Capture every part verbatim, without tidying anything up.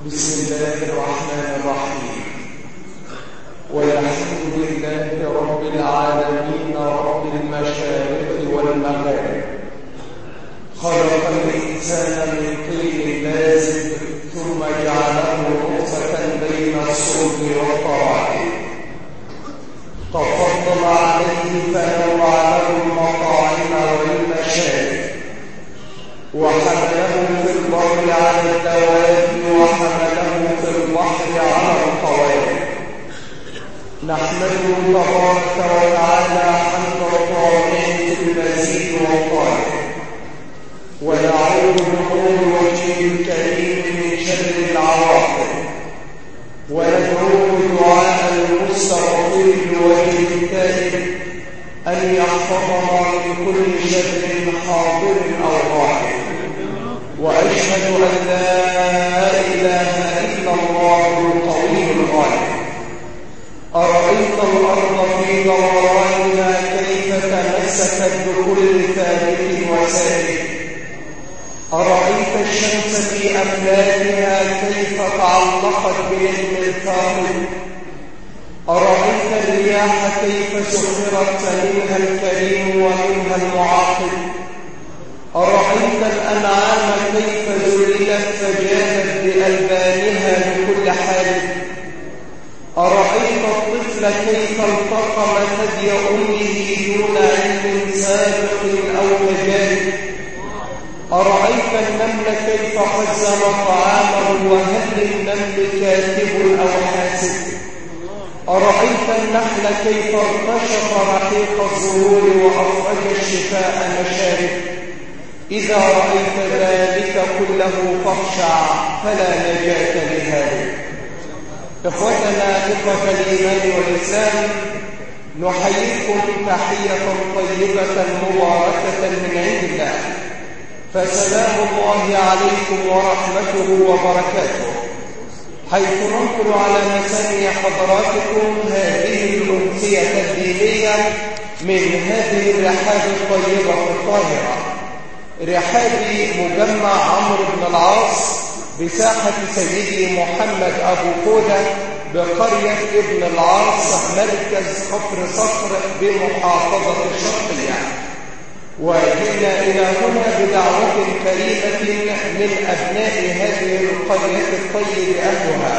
بسم الله الرحمن الرحيم. والحمد لله رب العالمين رب المشارق والمغارب. خلق الإنسان من طين لازب ثم جعله نطفة بين الصلب والترائب. تفضل عليه فنوع له المطاعم والمشارب، وحمله في البر على الدواب وحمله في البحر على الطوارئ. نحمده تبارك وتعالى حمد الطاعين في المزيد والطارئ، ونعوذ بنور وجهه الكريم من شر العواقب، وندعوه دعاء المستغفر بوجه التائب أن يحفظنا من كل شر حاضر أو غائب. وأشهد أن لا إله إلا الله القوي الغالب. أرأيت الأرض في دورانها كيف تمسكت بكل ثابت وسائل؟ أرأيت الشمس في أفلاكها كيف تعلقت بنجم الثاقب؟ أرأيت الرياح كيف سخرت فمنها الكريم ومنها المعاقب؟ أرأيت الأنعام كيف ذللت فجادت بألبانها بكل حال؟ أرأيت الطفل كيف التقم ثدي أمه دون علم سابق أو مجال؟ أرأيت النمل كيف خزن طعامه وهل للنمل كاتب أو حاسب؟ أرأيت النحل كيف ارتشط رحيق الزهور وأخرج الشفاء مشارب؟ إذا رأيت ذلك كله فاخشع فلا نجاة لهذا. إخوتنا إخوة الإيمان والإسلام، نحييكم تحية طيبة مباركة من عند الله، فسلام الله عليكم ورحمته وبركاته، حيث ننقل على مسامع حضراتكم هذه الأمسية الدينية من هذه الرحاب الطيبة الطاهرة، رحاب مجمع عمرو بن العاص بساحة سيدي محمد أبو قودة بقرية ابن العاص مركز كفر صخر بمحافظة الشرقية. وجئنا إلى هنا بدعوة كريمة من أبناء هذه القرية الطيب أهلها،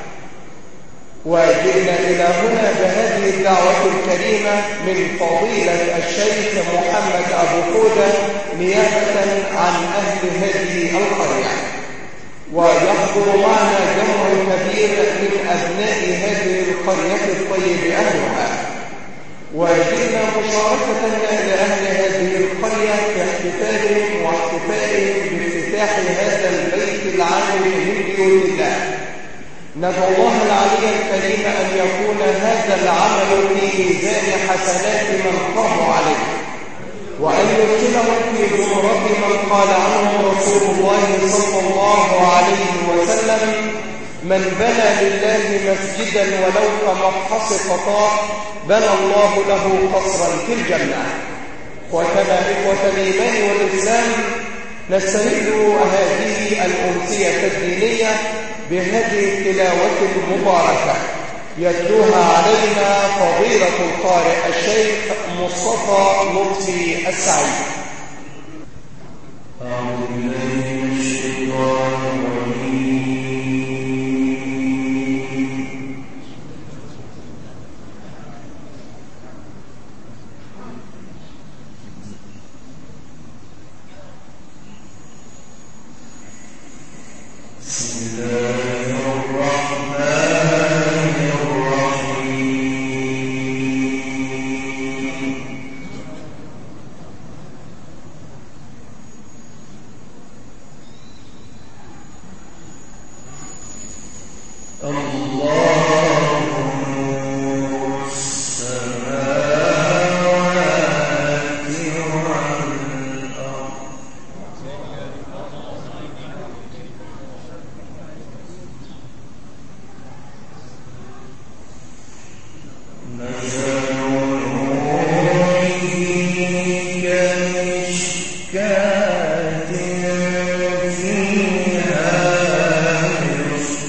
وجئنا إلى هنا بهذه الدعوة الكريمة من فضيلة الشيخ محمد أبو قودة نيابة عن أهل هذه القرية. ويحضر معنا جمع كبير من أبناء هذه القرية الطيب أهلها، وجئنا مشاركة لأهل هذه القرية في احتفالهم واحتفائهم بافتتاح هذا البيت العام من بيوت الله. ندعو الله العلي الكريم أن يكون هذا العمل في ميزان حسنات من قاموا عليه، وأن يدخلهم في زمرة من قال عنه رسول الله صلى الله عليه وسلم: من بنى لله مسجدا ولو كمفحص قطاع بنى الله له قصرا في الجنة. وكما إخوة الإيمان والإسلام، نستهل هذه الأمسية الدينية بهذه التلاوة المباركة يتلوها علينا فضيلة القارئ الشيخ مصطفى لطفي السعيد. أعوذ بالله من الشيطان الرجيم. بسم الله الرحمن الرحيم. كَمِشْكَاةٍ فِيهَا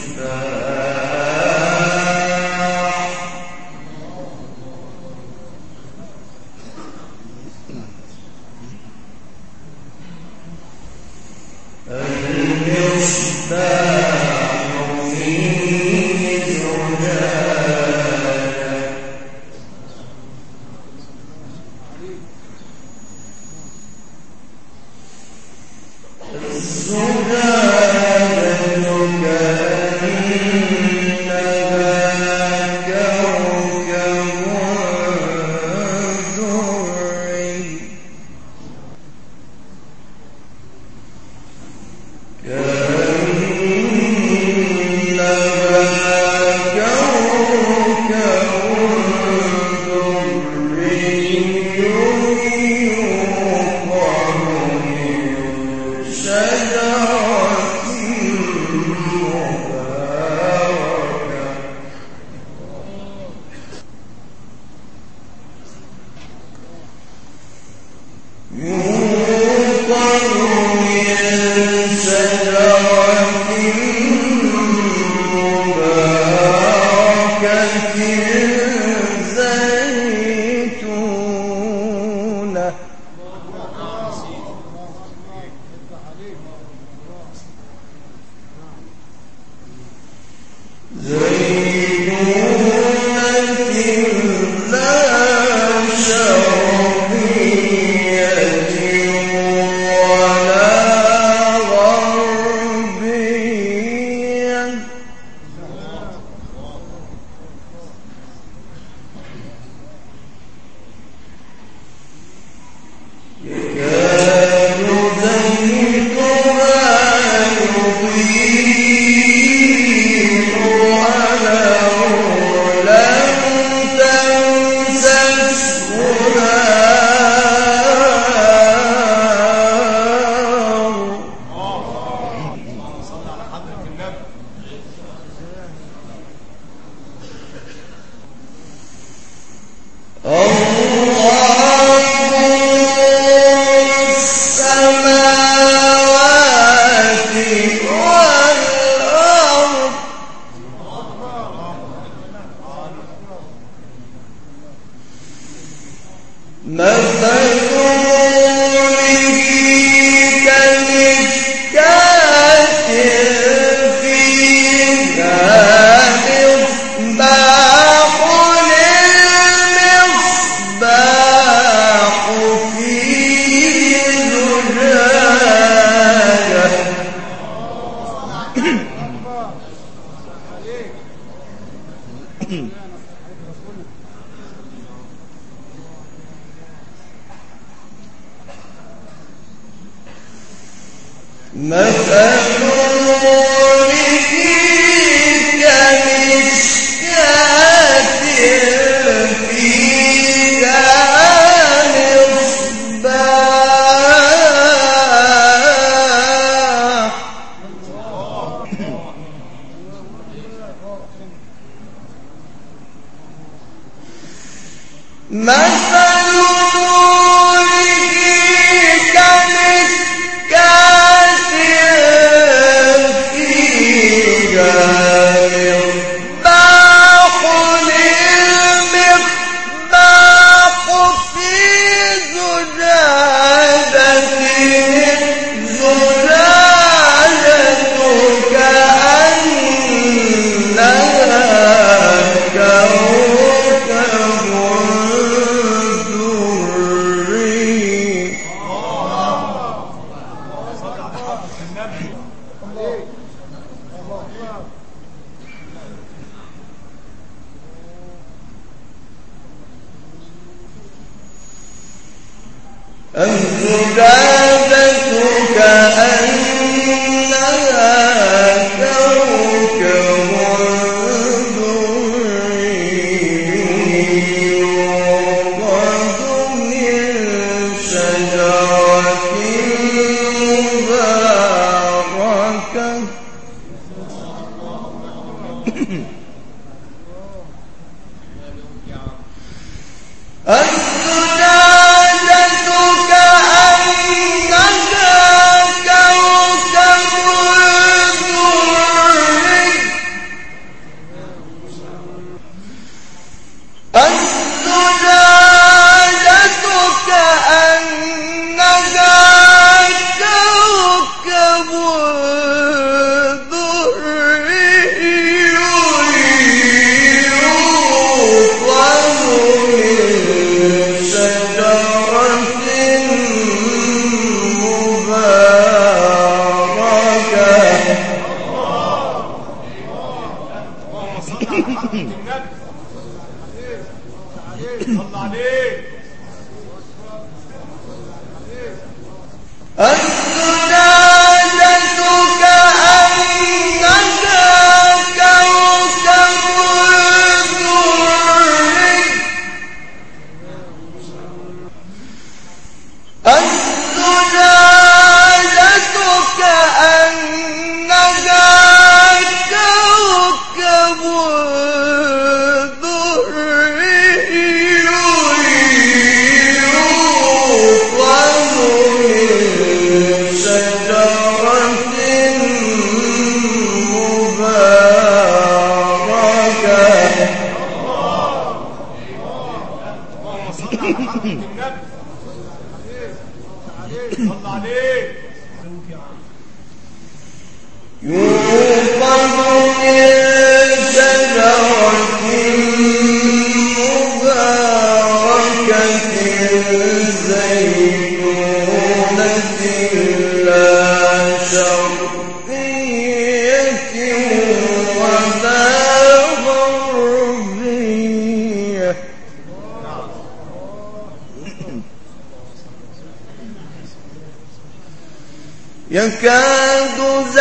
يكاد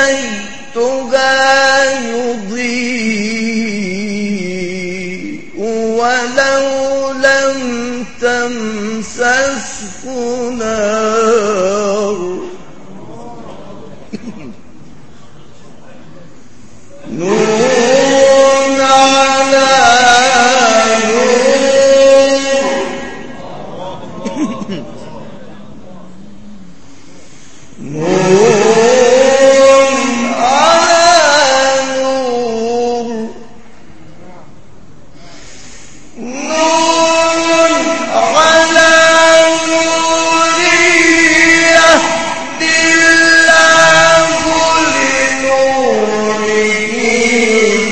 زيتها يضيء ولو لم تمسسه نار نور على نور نور على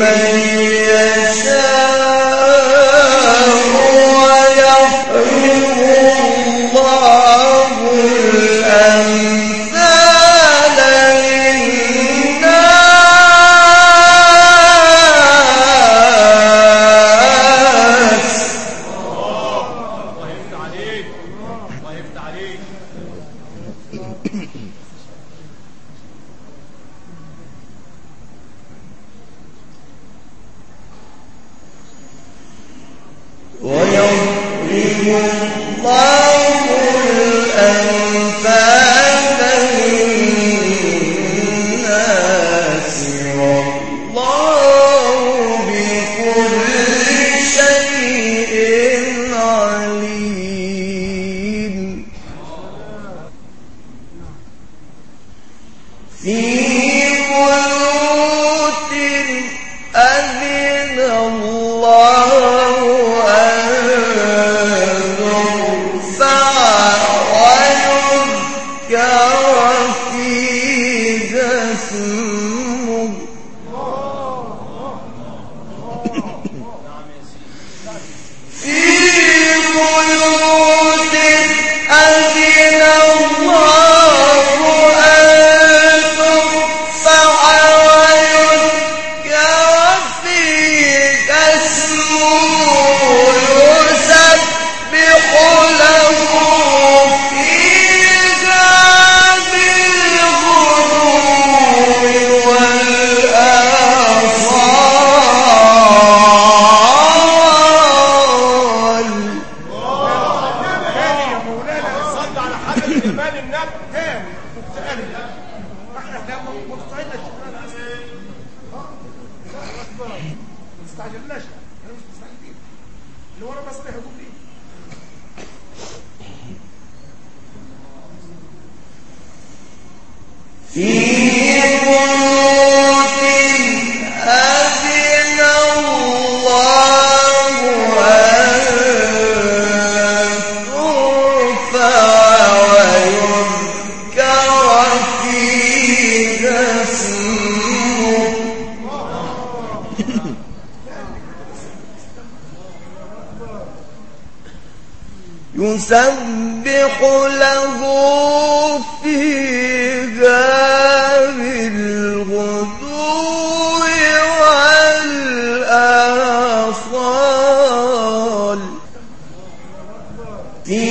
يسبح له فيها بالغدو والآصال في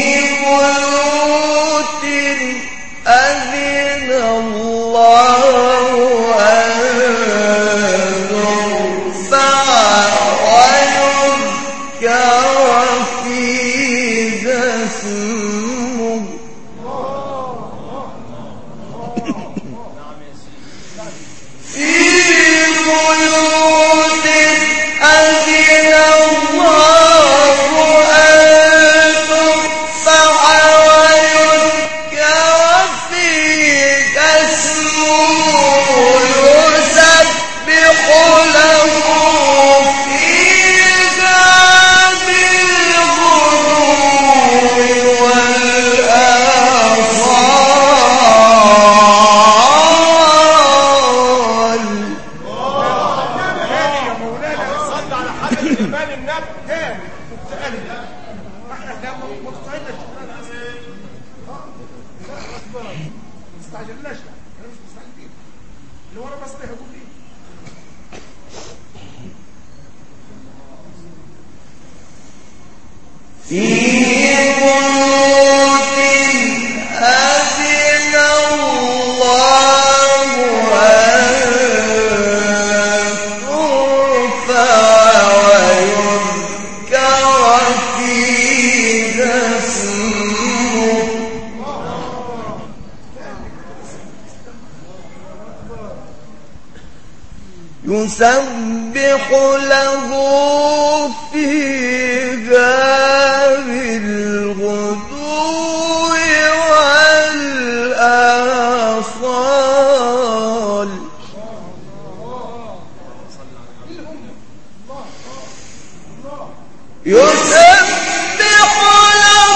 بيوت أذن الله أن ترفع ويذكر فيها اسمه في بيوت أذن الله أن ترفع ويذكر فيها اسمه يسبح له فيها بالغدو والآصال. يا مولانا صلى على حضرة الإمام النبي تاني تاني احنا مقطعين ما تستعجلناش احنا مش مستعجلين اللي ورا بس ده هيقول ايه في بيوت أذن الله أن ترفع ويذكر فيها اسمه يسبح له فيها بالغدو والآصال. يسبح له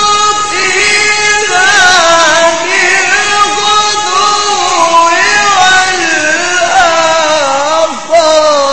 فيها بالغدو والآصال.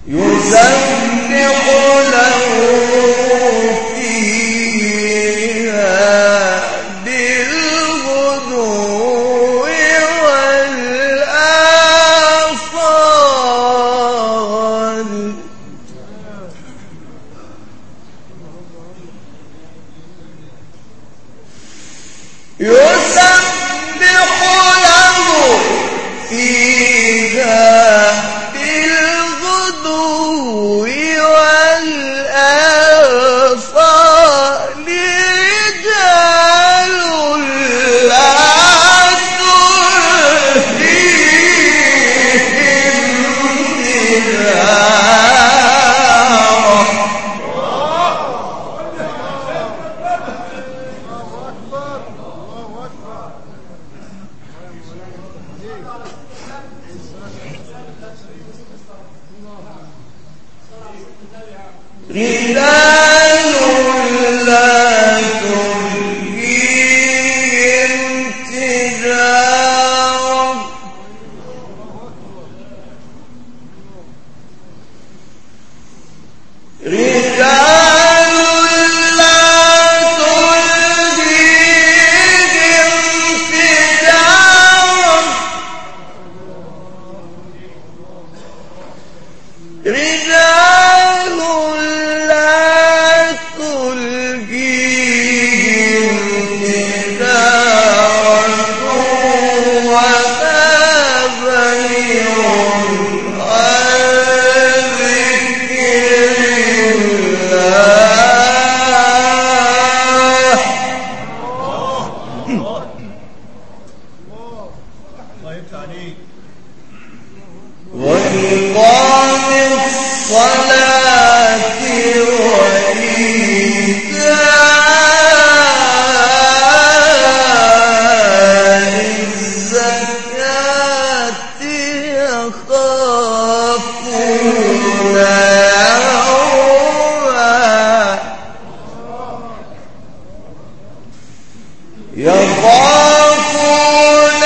يسبح له فيها بالغدو والآصال يسبح له فيها بالغدو والآصال رجال لا تلهيهم تجارة رجال لا تلهيهم تجارة رجال لا تلهيهم تجارة رجال لا تلهيهم تجارة ولا بيع عن ذكر الله وإقام الصلاة وإيتاء الزكاة يخافون يوما يخافون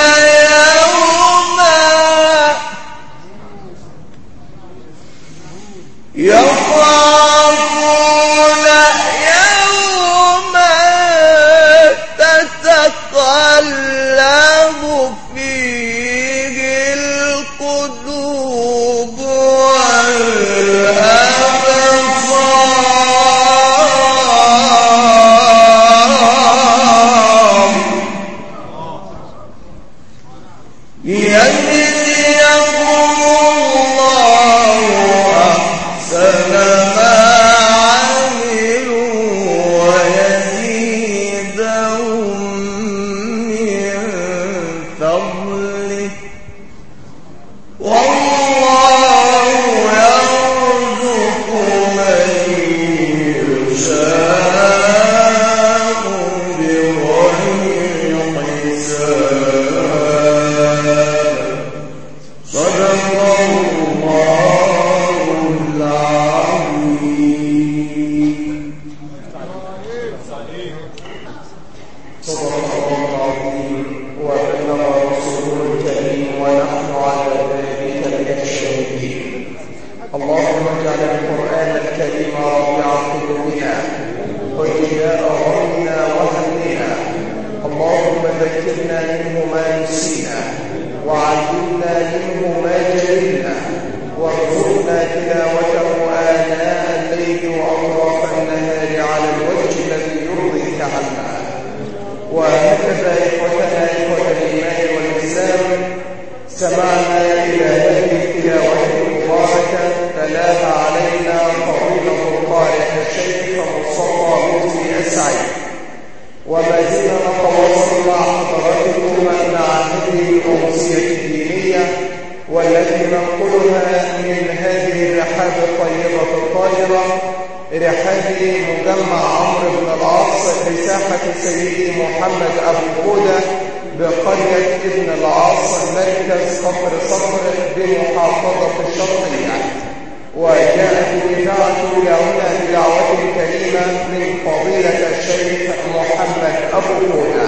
يوما يخافون يوما تتقلب فيه القلوب والأبصار يجزيهم الله أحسن ما عملوا ويزيدهم من فضله والله يرزق من يشاء بغير حساب صدق الله العظيم صدق الله العظيم وبلغ رسوله الكريم ونحن على ذلك من الشاهدين اللهم اجعل القرآن الكريم ربيع قلوبنا وجلاء غمنا وهمنا اللهم ذكرنا منه ما نسينا وعلمنا منه ما جهلنا وارزقنا تلاوته آناء الليل وأطراف النهار على الوجه الذي يرضيك عنا وهكذا إخوتنا إخوة الإيمان والإسلام سمعنا إلى هذه التلاوة المباركة تلاها علينا فضيلة القارئ الشيخ مصطفى لطفي السعيد وما زلنا نتواصل مع حضراتكم مع هذه الأمسية الدينية والتي ننقلها من هذه الرحاب الطيبة الطاهرة رحاب مجمع عمرو بن العاص بساحة سيدي محمد أبو هدى بقرية ابن العاص مركز كفر صفر بمحافظة الشرقية وجاءت الإذاعة لهنا بدعوة كريمة من فضيلة الشيخ محمد أبو هدى